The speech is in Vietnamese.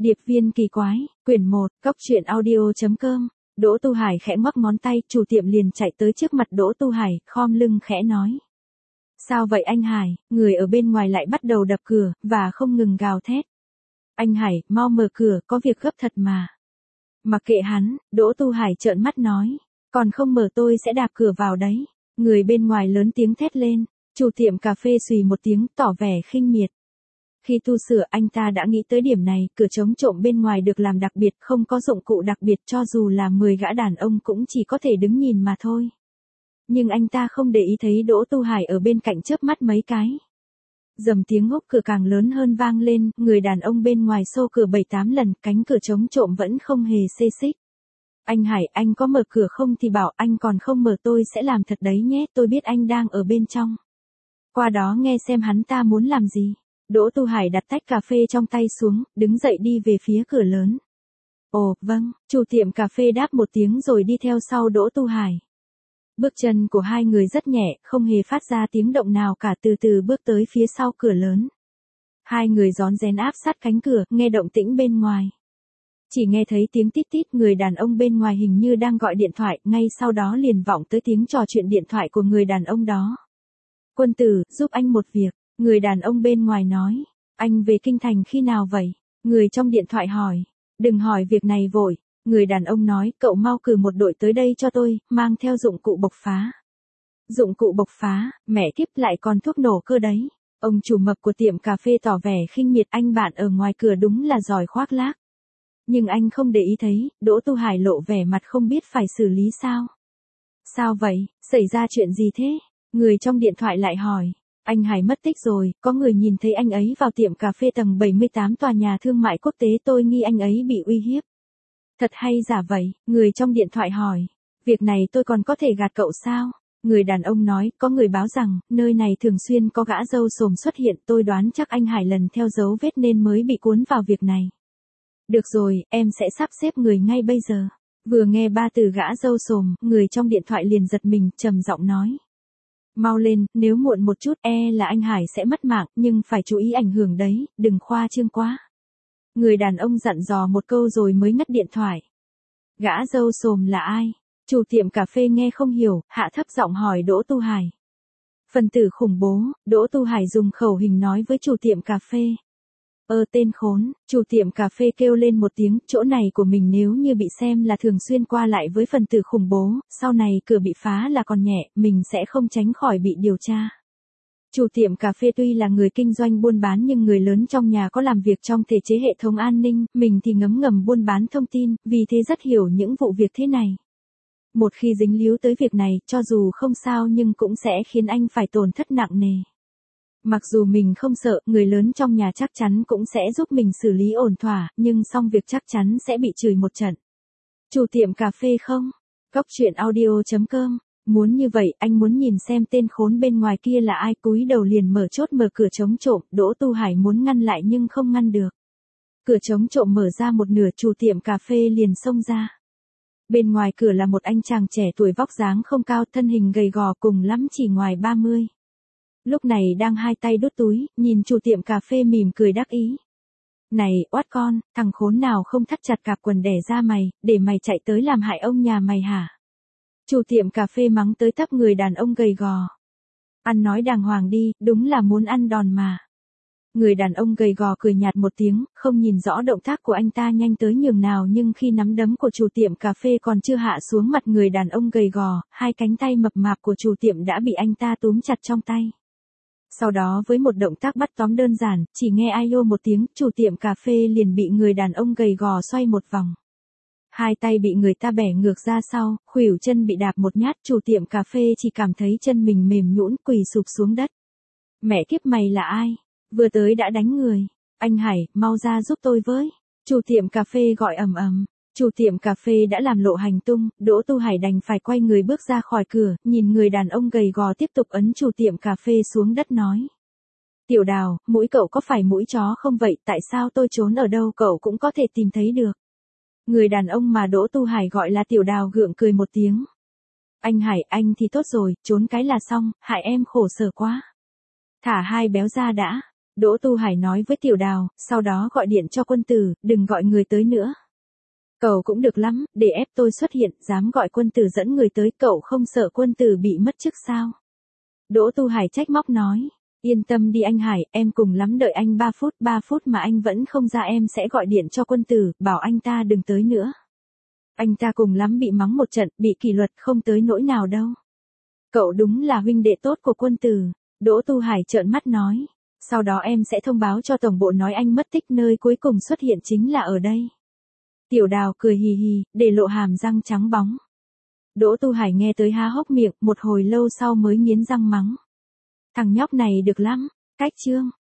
Điệp viên kỳ quái, quyển 1, cóc truyện audio.com. Đỗ Tu Hải khẽ ngoắc ngón tay, chủ tiệm liền chạy tới trước mặt Đỗ Tu Hải, khom lưng khẽ nói. Sao vậy anh Hải? Người ở bên ngoài lại bắt đầu đập cửa, và không ngừng gào thét. Anh Hải, mau mở cửa, có việc gấp thật mà. Mặc kệ hắn, Đỗ Tu Hải trợn mắt nói. Còn không mở tôi sẽ đạp cửa vào đấy. Người bên ngoài lớn tiếng thét lên. Chủ tiệm cà phê xùy một tiếng tỏ vẻ khinh miệt. Khi tu sửa anh ta đã nghĩ tới điểm này, cửa chống trộm bên ngoài được làm đặc biệt, không có dụng cụ đặc biệt, cho dù là 10 gã đàn ông cũng chỉ có thể đứng nhìn mà thôi. Nhưng anh ta không để ý thấy Đỗ Tu Hải ở bên cạnh chớp mắt mấy cái. Dầm tiếng húc cửa càng lớn hơn vang lên, người đàn ông bên ngoài xô cửa 7-8 lần, cánh cửa chống trộm vẫn không hề xê xích. Anh Hải, anh có mở cửa không thì bảo, anh còn không mở tôi sẽ làm thật đấy nhé, tôi biết anh đang ở bên trong. Qua đó nghe xem hắn ta muốn làm gì. Đỗ Tu Hải đặt tách cà phê trong tay xuống, đứng dậy đi về phía cửa lớn. Ồ, vâng, chủ tiệm cà phê đáp một tiếng rồi đi theo sau Đỗ Tu Hải. Bước chân của hai người rất nhẹ, không hề phát ra tiếng động nào cả, từ từ bước tới phía sau cửa lớn. Hai người rón rén áp sát cánh cửa, nghe động tĩnh bên ngoài. Chỉ nghe thấy tiếng tít tít, người đàn ông bên ngoài hình như đang gọi điện thoại, ngay sau đó liền vọng tới tiếng trò chuyện điện thoại của người đàn ông đó. Quân tử, giúp anh một việc. Người đàn ông bên ngoài nói, anh về Kinh Thành khi nào vậy? Người trong điện thoại hỏi, đừng hỏi việc này vội. Người đàn ông nói, cậu mau cử một đội tới đây cho tôi, mang theo dụng cụ bộc phá. Dụng cụ bộc phá, mẹ kiếp lại còn thuốc nổ cơ đấy. Ông chủ mập của tiệm cà phê tỏ vẻ khinh miệt, anh bạn ở ngoài cửa đúng là giỏi khoác lác. Nhưng anh không để ý thấy, Đỗ Tu Hải lộ vẻ mặt không biết phải xử lý sao. Sao vậy, xảy ra chuyện gì thế? Người trong điện thoại lại hỏi. Anh Hải mất tích rồi, có người nhìn thấy anh ấy vào tiệm cà phê tầng 78 tòa nhà thương mại quốc tế, tôi nghi anh ấy bị uy hiếp. Thật hay giả vậy? Người trong điện thoại hỏi. Việc này tôi còn có thể gạt cậu sao? Người đàn ông nói, có người báo rằng, nơi này thường xuyên có gã râu xồm xuất hiện, tôi đoán chắc anh Hải lần theo dấu vết nên mới bị cuốn vào việc này. Được rồi, em sẽ sắp xếp người ngay bây giờ. Vừa nghe ba từ gã râu xồm, người trong điện thoại liền giật mình, trầm giọng nói. Mau lên, nếu muộn một chút là anh Hải sẽ mất mạng, nhưng phải chú ý ảnh hưởng đấy, đừng khoa trương quá. Người đàn ông dặn dò một câu rồi mới ngắt điện thoại. Gã râu xồm là ai? Chủ tiệm cà phê nghe không hiểu, hạ thấp giọng hỏi Đỗ Tu Hải. Phần tử khủng bố, Đỗ Tu Hải dùng khẩu hình nói với chủ tiệm cà phê. Tên khốn, chủ tiệm cà phê kêu lên một tiếng, chỗ này của mình nếu như bị xem là thường xuyên qua lại với phần tử khủng bố, sau này cửa bị phá là còn nhẹ, mình sẽ không tránh khỏi bị điều tra. Chủ tiệm cà phê tuy là người kinh doanh buôn bán nhưng người lớn trong nhà có làm việc trong thể chế hệ thống an ninh, mình thì ngấm ngầm buôn bán thông tin, vì thế rất hiểu những vụ việc thế này. Một khi dính líu tới việc này, cho dù không sao nhưng cũng sẽ khiến anh phải tổn thất nặng nề. Mặc dù mình không sợ, người lớn trong nhà chắc chắn cũng sẽ giúp mình xử lý ổn thỏa, nhưng xong việc chắc chắn sẽ bị chửi một trận. Chủ tiệm cà phê không? Cóc truyện audio.com. Muốn như vậy, anh muốn nhìn xem tên khốn bên ngoài kia là ai, cúi đầu liền mở chốt mở cửa chống trộm, Đỗ Tu Hải muốn ngăn lại nhưng không ngăn được. Cửa chống trộm mở ra một nửa, chủ tiệm cà phê liền xông ra. Bên ngoài cửa là một anh chàng trẻ tuổi vóc dáng không cao, thân hình gầy gò, cùng lắm chỉ ngoài 30. Lúc này đang hai tay đút túi, nhìn chủ tiệm cà phê mỉm cười đắc ý. Này, oát con, thằng khốn nào không thắt chặt cạp quần đẻ ra mày, để mày chạy tới làm hại ông nhà mày hả? Chủ tiệm cà phê mắng tới tấp người đàn ông gầy gò. Ăn nói đàng hoàng đi, đúng là muốn ăn đòn mà. Người đàn ông gầy gò cười nhạt một tiếng, không nhìn rõ động tác của anh ta nhanh tới nhường nào, nhưng khi nắm đấm của chủ tiệm cà phê còn chưa hạ xuống mặt người đàn ông gầy gò, hai cánh tay mập mạp của chủ tiệm đã bị anh ta túm chặt trong tay. Sau đó với một động tác bắt tóm đơn giản, chỉ nghe ai ô một tiếng, chủ tiệm cà phê liền bị người đàn ông gầy gò xoay một vòng. Hai tay bị người ta bẻ ngược ra sau, khuỷu chân bị đạp một nhát, chủ tiệm cà phê chỉ cảm thấy chân mình mềm nhũn, quỳ sụp xuống đất. Mẹ kiếp mày là ai? Vừa tới đã đánh người. Anh Hải, mau ra giúp tôi với. Chủ tiệm cà phê gọi ầm ầm. Chủ tiệm cà phê đã làm lộ hành tung, Đỗ Tu Hải đành phải quay người bước ra khỏi cửa, nhìn người đàn ông gầy gò tiếp tục ấn chủ tiệm cà phê xuống đất nói. Tiểu Đào, mũi cậu có phải mũi chó không vậy, tại sao tôi trốn ở đâu cậu cũng có thể tìm thấy được. Người đàn ông mà Đỗ Tu Hải gọi là Tiểu Đào gượng cười một tiếng. Anh Hải, anh thì tốt rồi, trốn cái là xong, hại em khổ sở quá. Thả hai béo ra đã. Đỗ Tu Hải nói với Tiểu Đào, sau đó gọi điện cho Quân Tử, đừng gọi người tới nữa. Cậu cũng được lắm, để ép tôi xuất hiện, dám gọi Quân Tử dẫn người tới, cậu không sợ Quân Tử bị mất chức sao? Đỗ Tu Hải trách móc nói, yên tâm đi anh Hải, em cùng lắm đợi anh 3 phút mà anh vẫn không ra em sẽ gọi điện cho Quân Tử, bảo anh ta đừng tới nữa. Anh ta cùng lắm bị mắng một trận, bị kỷ luật không tới nỗi nào đâu. Cậu đúng là huynh đệ tốt của Quân Tử. Đỗ Tu Hải trợn mắt nói, sau đó em sẽ thông báo cho tổng bộ nói anh mất tích, nơi cuối cùng xuất hiện chính là ở đây. Tiểu Đào cười hì hì, để lộ hàm răng trắng bóng. Đỗ Tu Hải nghe tới há hốc miệng, một hồi lâu sau mới nghiến răng mắng. Thằng nhóc này được lắm, cách chương.